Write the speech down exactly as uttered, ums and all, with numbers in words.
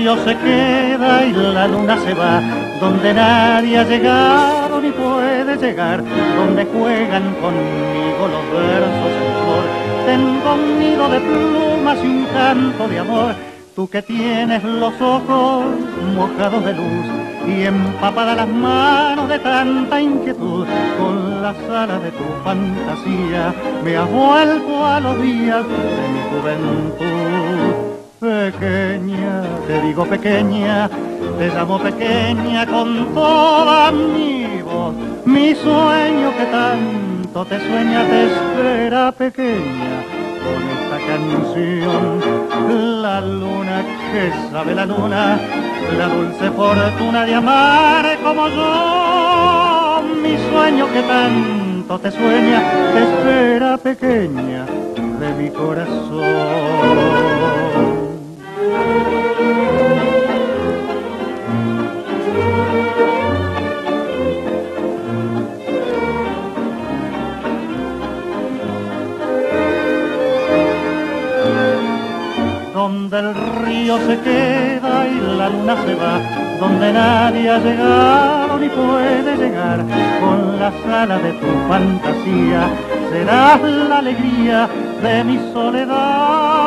río se queda y la luna se va, donde nadie ha llegado ni puede llegar, donde juegan conmigo los versos en flor. Tengo un nido de plumas y un canto de amor, tú que tienes los ojos mojados de luz y empapadas las manos de tanta inquietud, con las alas de tu fantasía me has vuelto a los días de mi juventud. Pequeña, te digo pequeña, te llamo pequeña con toda mi voz, mi sueño que tanto te sueña te espera pequeña, con esta canción. La luna, que sabe la luna, la dulce fortuna de amar como yo, mi sueño que tanto te sueña te espera pequeña de mi corazón. Donde el río se queda y la luna se va, donde nadie ha llegado ni puede llegar, con las alas de tu fantasía serás la alegría de mi soledad.